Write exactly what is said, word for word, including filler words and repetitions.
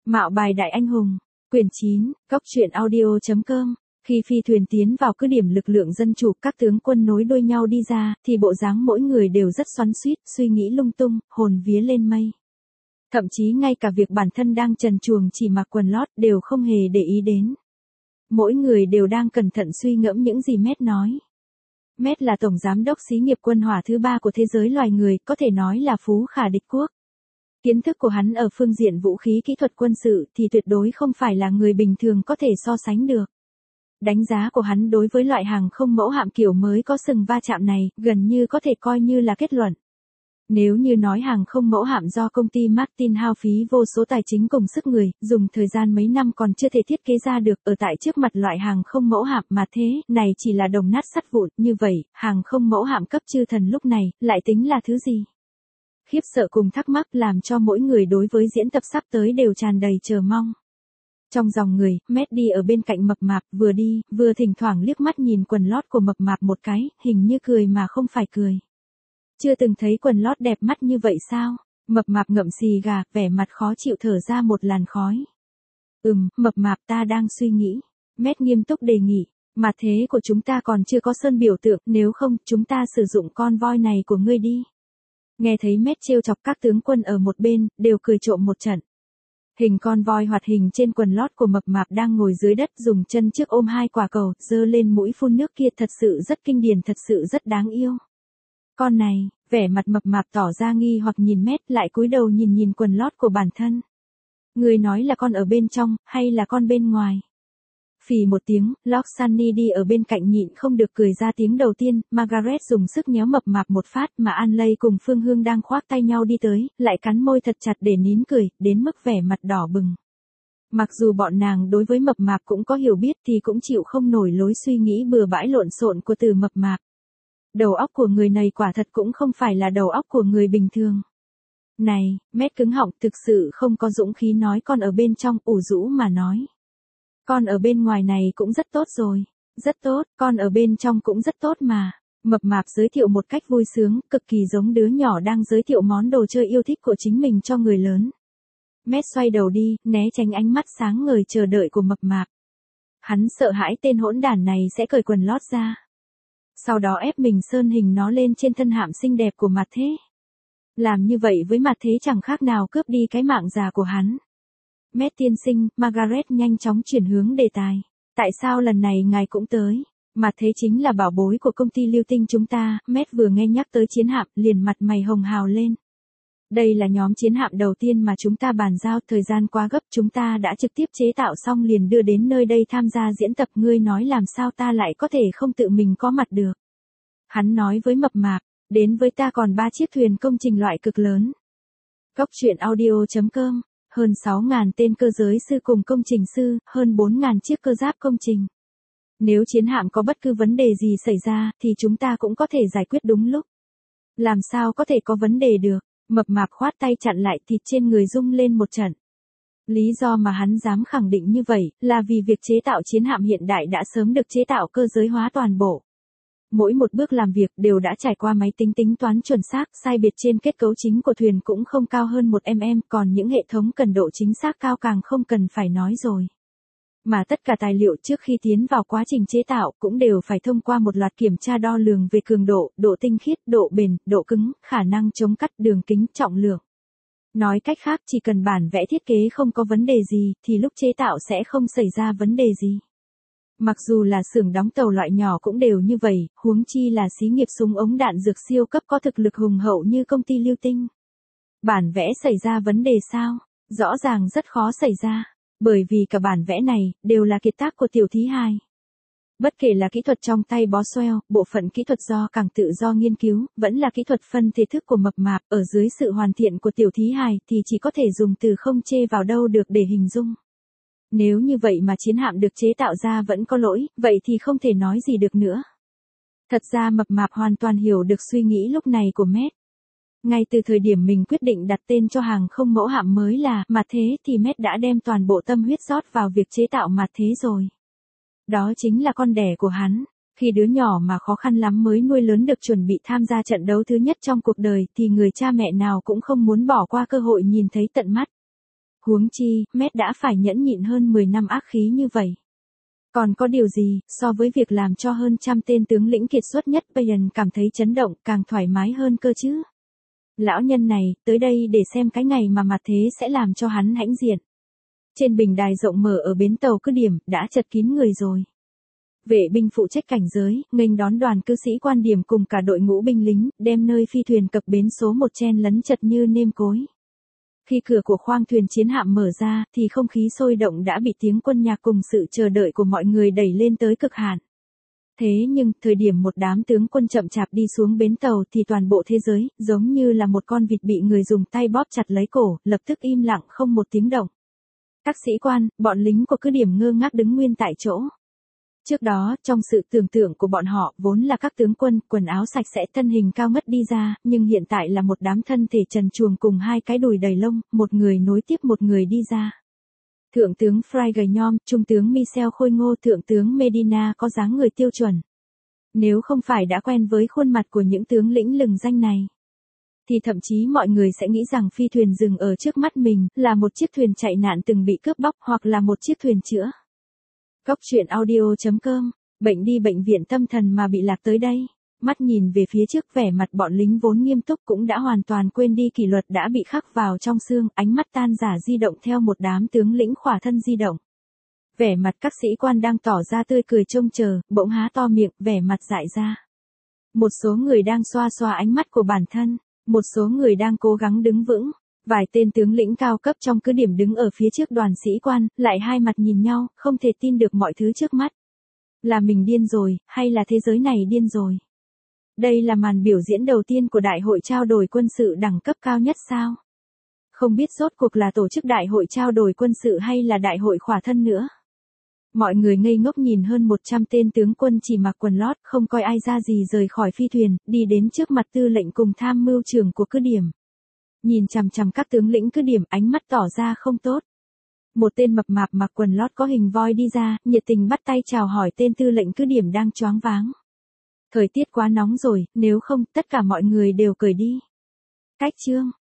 Mạo bài đại anh hùng, quyển chín, góc truyện audio.com. Khi phi thuyền tiến vào cứ điểm lực lượng dân chủ, các tướng quân nối đuôi nhau đi ra, thì bộ dáng mỗi người đều rất xoắn xuýt, suy nghĩ lung tung, hồn vía lên mây. Thậm chí ngay cả việc bản thân đang trần truồng chỉ mặc quần lót đều không hề để ý đến. Mỗi người đều đang cẩn thận suy ngẫm những gì Matt nói. Matt là tổng giám đốc xí nghiệp quân hỏa thứ ba của thế giới loài người, có thể nói là phú khả địch quốc. Kiến thức của hắn ở phương diện vũ khí kỹ thuật quân sự thì tuyệt đối không phải là người bình thường có thể so sánh được. Đánh giá của hắn đối với loại hàng không mẫu hạm kiểu mới có sừng va chạm này, gần như có thể coi như là kết luận. Nếu như nói hàng không mẫu hạm do công ty Martin hao phí vô số tài chính cùng sức người, dùng thời gian mấy năm còn chưa thể thiết kế ra được, ở tại trước mặt loại hàng không mẫu hạm mà thế, này chỉ là đồng nát sắt vụn, như vậy, hàng không mẫu hạm cấp chư thần lúc này, lại tính là thứ gì? Khiếp sợ cùng thắc mắc làm cho mỗi người đối với diễn tập sắp tới đều tràn đầy chờ mong. Trong dòng người, Matt đi ở bên cạnh mập mạp, vừa đi, vừa thỉnh thoảng liếc mắt nhìn quần lót của mập mạp một cái, hình như cười mà không phải cười. Chưa từng thấy quần lót đẹp mắt như vậy sao? Mập mạp ngậm xì gà, vẻ mặt khó chịu thở ra một làn khói. Ừm, mập mạp ta đang suy nghĩ. Matt nghiêm túc đề nghị, mà thế của chúng ta còn chưa có sơn biểu tượng, nếu không, chúng ta sử dụng con voi này của ngươi đi. Nghe thấy Matt trêu chọc, các tướng quân ở một bên, đều cười trộm một trận. Hình con voi hoạt hình trên quần lót của mập mạp đang ngồi dưới đất dùng chân trước ôm hai quả cầu, giơ lên mũi phun nước kia thật sự rất kinh điển, thật sự rất đáng yêu. Con này, vẻ mặt mập mạp tỏ ra nghi hoặc nhìn Matt, lại cúi đầu nhìn nhìn quần lót của bản thân. Người nói là con ở bên trong, hay là con bên ngoài? Phì một tiếng, Lord Sunny đi ở bên cạnh nhịn không được cười ra tiếng đầu tiên. Margaret dùng sức nhéo mập mạp một phát, mà Anley cùng Phương Hương đang khoác tay nhau đi tới, lại cắn môi thật chặt để nín cười, đến mức vẻ mặt đỏ bừng. Mặc dù bọn nàng đối với mập mạp cũng có hiểu biết thì cũng chịu không nổi lối suy nghĩ bừa bãi lộn xộn của từ mập mạp. Đầu óc của người này quả thật cũng không phải là đầu óc của người bình thường. Này, Matt cứng họng, thực sự không có dũng khí nói con ở bên trong, ủ rũ mà nói. Con ở bên ngoài này cũng rất tốt rồi. Rất tốt, con ở bên trong cũng rất tốt mà. Mập mạp giới thiệu một cách vui sướng, cực kỳ giống đứa nhỏ đang giới thiệu món đồ chơi yêu thích của chính mình cho người lớn. Matt xoay đầu đi, né tránh ánh mắt sáng ngời chờ đợi của mập mạp. Hắn sợ hãi tên hỗn đản này sẽ cởi quần lót ra. Sau đó ép mình sơn hình nó lên trên thân hạm xinh đẹp của mặt thế. Làm như vậy với mặt thế chẳng khác nào cướp đi cái mạng già của hắn. Matt tiên sinh, Margaret nhanh chóng chuyển hướng đề tài. Tại sao lần này ngài cũng tới? Mặt thế chính là bảo bối của công ty Lưu Tinh chúng ta. Matt vừa nghe nhắc tới chiến hạm, liền mặt mày hồng hào lên. Đây là nhóm chiến hạm đầu tiên mà chúng ta bàn giao, thời gian quá gấp, chúng ta đã trực tiếp chế tạo xong liền đưa đến nơi đây tham gia diễn tập, ngươi nói làm sao ta lại có thể không tự mình có mặt được. Hắn nói với mập mạp, đến với ta còn ba chiếc thuyền công trình loại cực lớn. Góc truyện audio.com, hơn sáu nghìn tên cơ giới sư cùng công trình sư, hơn bốn nghìn chiếc cơ giáp công trình. Nếu chiến hạm có bất cứ vấn đề gì xảy ra, thì chúng ta cũng có thể giải quyết đúng lúc. Làm sao có thể có vấn đề được? Mập mạp khoát tay chặn lại, thịt trên người rung lên một trận. Lý do mà hắn dám khẳng định như vậy, là vì việc chế tạo chiến hạm hiện đại đã sớm được chế tạo cơ giới hóa toàn bộ. Mỗi một bước làm việc đều đã trải qua máy tính tính toán chuẩn xác, sai biệt trên kết cấu chính của thuyền cũng không cao hơn một mi-li-mét, còn những hệ thống cần độ chính xác cao càng không cần phải nói rồi. Mà tất cả tài liệu trước khi tiến vào quá trình chế tạo cũng đều phải thông qua một loạt kiểm tra đo lường về cường độ, độ tinh khiết, độ bền, độ cứng, khả năng chống cắt, đường kính, trọng lượng. Nói cách khác, chỉ cần bản vẽ thiết kế không có vấn đề gì, thì lúc chế tạo sẽ không xảy ra vấn đề gì. Mặc dù là xưởng đóng tàu loại nhỏ cũng đều như vậy, huống chi là xí nghiệp súng ống đạn dược siêu cấp có thực lực hùng hậu như công ty Lưu Tinh. Bản vẽ xảy ra vấn đề sao? Rõ ràng rất khó xảy ra. Bởi vì cả bản vẽ này, đều là kiệt tác của tiểu thí hài. Bất kể là kỹ thuật trong tay Boswell, bộ phận kỹ thuật do càng tự do nghiên cứu, vẫn là kỹ thuật phân thể thức của mập mạp, ở dưới sự hoàn thiện của tiểu thí hài, thì chỉ có thể dùng từ không chê vào đâu được để hình dung. Nếu như vậy mà chiến hạm được chế tạo ra vẫn có lỗi, vậy thì không thể nói gì được nữa. Thật ra mập mạp hoàn toàn hiểu được suy nghĩ lúc này của Matt. Ngay từ thời điểm mình quyết định đặt tên cho hàng không mẫu hạm mới là Mặt Thế thì Matt đã đem toàn bộ tâm huyết rót vào việc chế tạo Mặt Thế rồi. Đó chính là con đẻ của hắn. Khi đứa nhỏ mà khó khăn lắm mới nuôi lớn được chuẩn bị tham gia trận đấu thứ nhất trong cuộc đời thì người cha mẹ nào cũng không muốn bỏ qua cơ hội nhìn thấy tận mắt. Huống chi, Met đã phải nhẫn nhịn hơn mười năm ác khí như vậy. Còn có điều gì, so với việc làm cho hơn trăm tên tướng lĩnh kiệt xuất nhất Bayern cảm thấy chấn động, càng thoải mái hơn cơ chứ. Lão nhân này, tới đây để xem cái ngày mà mặt thế sẽ làm cho hắn hãnh diện. Trên bình đài rộng mở ở bến tàu cứ điểm, đã chật kín người rồi. Vệ binh phụ trách cảnh giới, nghênh đón đoàn cư sĩ quan điểm cùng cả đội ngũ binh lính, đem nơi phi thuyền cập bến số một chen lấn chật như nêm cối. Khi cửa của khoang thuyền chiến hạm mở ra, thì không khí sôi động đã bị tiếng quân nhạc cùng sự chờ đợi của mọi người đẩy lên tới cực hạn. Thế nhưng, thời điểm một đám tướng quân chậm chạp đi xuống bến tàu thì toàn bộ thế giới, giống như là một con vịt bị người dùng tay bóp chặt lấy cổ, lập tức im lặng không một tiếng động. Các sĩ quan, bọn lính của cứ điểm ngơ ngác đứng nguyên tại chỗ. Trước đó, trong sự tưởng tượng của bọn họ, vốn là các tướng quân, quần áo sạch sẽ thân hình cao ngất đi ra, nhưng hiện tại là một đám thân thể trần truồng cùng hai cái đùi đầy lông, một người nối tiếp một người đi ra. Thượng tướng Fry gầy nhom, trung tướng Michel khôi ngô, thượng tướng Medina có dáng người tiêu chuẩn. Nếu không phải đã quen với khuôn mặt của những tướng lĩnh lừng danh này, thì thậm chí mọi người sẽ nghĩ rằng phi thuyền dừng ở trước mắt mình, là một chiếc thuyền chạy nạn từng bị cướp bóc hoặc là một chiếc thuyền chữa. Góc truyện audio chấm com, bệnh đi bệnh viện tâm thần mà bị lạc tới đây. Mắt nhìn về phía trước, vẻ mặt bọn lính vốn nghiêm túc cũng đã hoàn toàn quên đi kỷ luật đã bị khắc vào trong xương, ánh mắt tan rã di động theo một đám tướng lĩnh khỏa thân di động. Vẻ mặt các sĩ quan đang tỏ ra tươi cười trông chờ, bỗng há to miệng, vẻ mặt dại ra. Một số người đang xoa xoa ánh mắt của bản thân, một số người đang cố gắng đứng vững. Vài tên tướng lĩnh cao cấp trong cứ điểm đứng ở phía trước đoàn sĩ quan, lại hai mặt nhìn nhau, không thể tin được mọi thứ trước mắt. Là mình điên rồi, hay là thế giới này điên rồi? Đây là màn biểu diễn đầu tiên của đại hội trao đổi quân sự đẳng cấp cao nhất sao? Không biết rốt cuộc là tổ chức đại hội trao đổi quân sự hay là đại hội khỏa thân nữa? Mọi người ngây ngốc nhìn hơn một trăm tên tướng quân chỉ mặc quần lót, không coi ai ra gì rời khỏi phi thuyền, đi đến trước mặt tư lệnh cùng tham mưu trưởng của cứ điểm. Nhìn chằm chằm các tướng lĩnh cứ điểm, ánh mắt tỏ ra không tốt. Một tên mập mạp mặc quần lót có hình voi đi ra, nhiệt tình bắt tay chào hỏi tên tư lệnh cứ điểm đang choáng váng. Thời tiết quá nóng rồi, nếu không, tất cả mọi người đều cởi đi. Cách chương